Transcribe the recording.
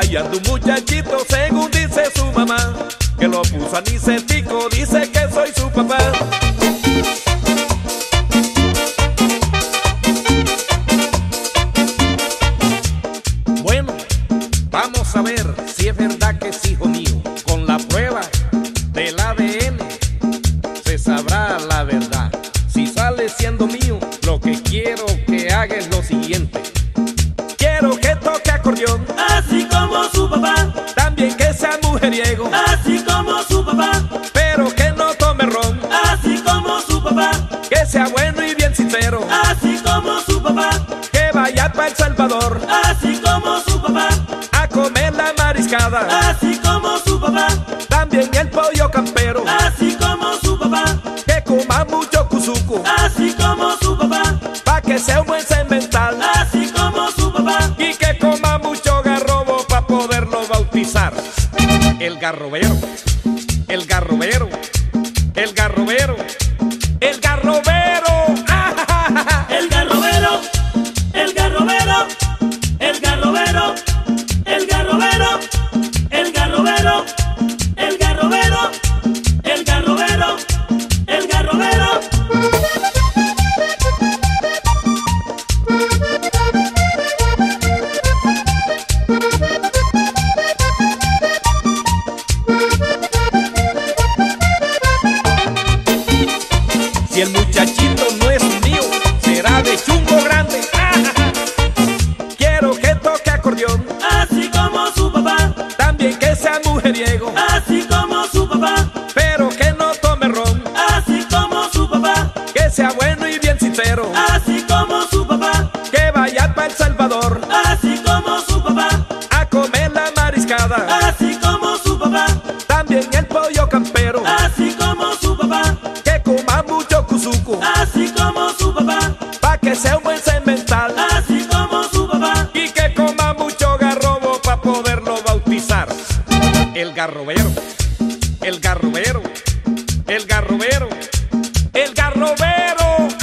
Y anda un muchachito, según dice su mamá, que lo puso a Nicetico, dice que soy su papá. Bueno, vamos a ver si es verdad que es hijo mío. Con la prueba del ADN se sabrá la verdad. Si sale siendo mío, lo que quiero que haga es lo siguiente. Quiero que toque acordeón, así como su papá, también que sea mujeriego, así como su papá, pero que no tome ron, así como su papá, que sea bueno y bien sincero, así como su papá, que vaya para El Salvador así como su papá, a comer la mariscada, así como su papá, también el pollo campero, así como su papá, que coma mucho cuzuco, así como su papá, pa' que sea un buen semental, así como su papá, y que coma mucho garrobo pa' poderlo bautizar. El garrobero, el garrobero, el garrobero, el garrobero. ¡Ah! el garrobero, el garrobero, el garrobero, el garrobero, el garrobero, el garrobero, el garrobero, el garrobero. Si el muchachito no es mío, será de chungo grande. ¡Ah! Quiero que toque acordeón, Así como su papá, también que sea mujeriego, así como su papá, pero que no tome ron, así como su papá, que sea bueno y bien sincero, así como su papá, que vaya para El Salvador así como su papá, a comer la mariscada, así como su papá, también el pollo campero, así como su papá, que coma mucho cuzuco, así como su papá, pa' que sea un buen semental, así como su papá, y que coma mucho garrobo pa' poderlo bautizar. El garrobero, el garrobero, el garrobero, el garrobero.